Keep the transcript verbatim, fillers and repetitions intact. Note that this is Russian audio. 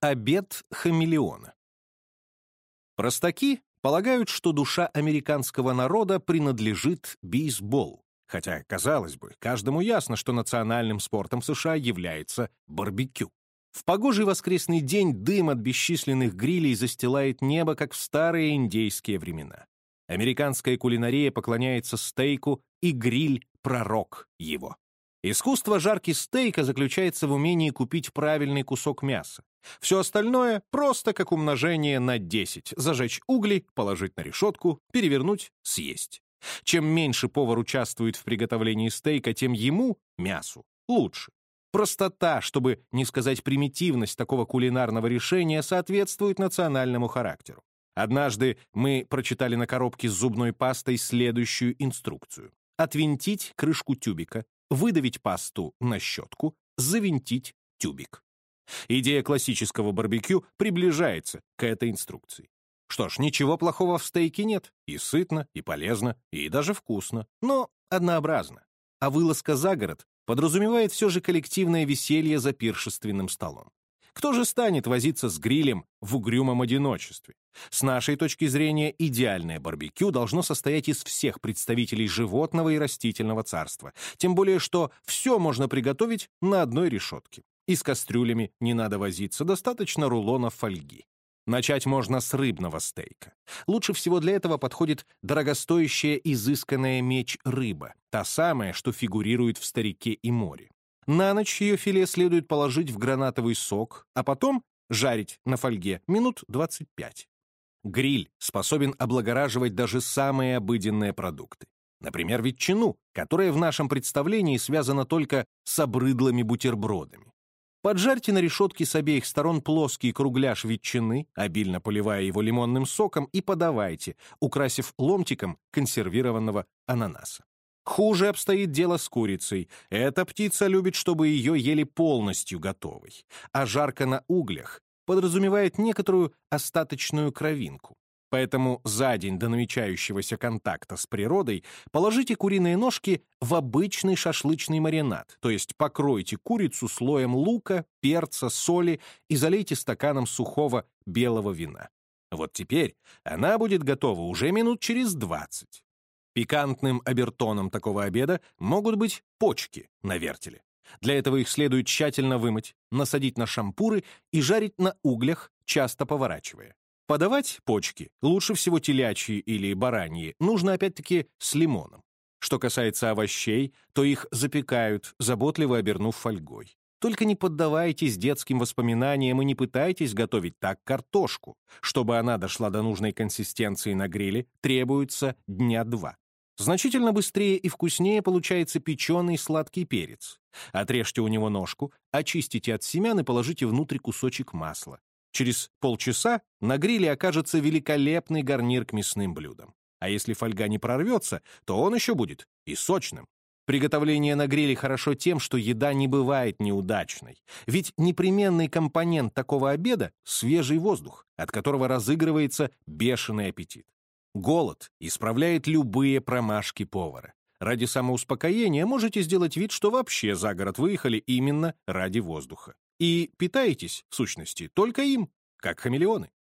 Обет хамелеона. Простаки полагают, что душа американского народа принадлежит бейсболу, хотя, казалось бы, каждому ясно, что национальным спортом США является барбекю. В погожий воскресный день дым от бесчисленных грилей застилает небо, как в старые индейские времена. Американская кулинария поклоняется стейку, и гриль — пророк его. Искусство жарки стейка заключается в умении купить правильный кусок мяса. Все остальное просто как умножение на десять. Зажечь угли, положить на решетку, перевернуть, съесть. Чем меньше повар участвует в приготовлении стейка, тем ему, мясу, лучше. Простота, чтобы не сказать примитивность такого кулинарного решения, соответствует национальному характеру. Однажды мы прочитали на коробке с зубной пастой следующую инструкцию. Отвинтить крышку тюбика, выдавить пасту на щетку, завинтить тюбик. Идея классического барбекю приближается к этой инструкции. Что ж, ничего плохого в стейке нет. И сытно, и полезно, и даже вкусно, но однообразно. А вылазка за город подразумевает все же коллективное веселье за пиршественным столом. Кто же станет возиться с грилем в угрюмом одиночестве? С нашей точки зрения, идеальное барбекю должно состоять из всех представителей животного и растительного царства, тем более что все можно приготовить на одной решетке. И с кастрюлями не надо возиться, достаточно рулонов фольги. Начать можно с рыбного стейка. Лучше всего для этого подходит дорогостоящая изысканная меч-рыба, та самая, что фигурирует в «Старике и море». На ночь ее филе следует положить в гранатовый сок, а потом жарить на фольге минут двадцать пять. Гриль способен облагораживать даже самые обыденные продукты. Например, ветчину, которая в нашем представлении связана только с обрыдлыми бутербродами. Поджарьте на решетке с обеих сторон плоский кругляш ветчины, обильно поливая его лимонным соком, и подавайте, украсив ломтиком консервированного ананаса. Хуже обстоит дело с курицей. Эта птица любит, чтобы ее ели полностью готовой. А жарка на углях подразумевает некоторую остаточную кровинку. Поэтому за день до намечающегося контакта с природой положите куриные ножки в обычный шашлычный маринад, то есть покройте курицу слоем лука, перца, соли и залейте стаканом сухого белого вина. Вот теперь она будет готова уже минут через двадцать. Пикантным обертоном такого обеда могут быть почки на вертеле. Для этого их следует тщательно вымыть, насадить на шампуры и жарить на углях, часто поворачивая. Подавать почки, лучше всего телячьи или бараньи, нужно опять-таки с лимоном. Что касается овощей, то их запекают, заботливо обернув фольгой. Только не поддавайтесь детским воспоминаниям и не пытайтесь готовить так картошку. Чтобы она дошла до нужной консистенции на гриле, требуется дня два. Значительно быстрее и вкуснее получается печеный сладкий перец. Отрежьте у него ножку, очистите от семян и положите внутрь кусочек масла. Через полчаса на гриле окажется великолепный гарнир к мясным блюдам. А если фольга не прорвется, то он еще будет и сочным. Приготовление на гриле хорошо тем, что еда не бывает неудачной. Ведь непременный компонент такого обеда — свежий воздух, от которого разыгрывается бешеный аппетит. Голод исправляет любые промашки повара. Ради самоуспокоения можете сделать вид, что вообще за город выехали именно ради воздуха. И питаетесь, в сущности, только им, как хамелеоны.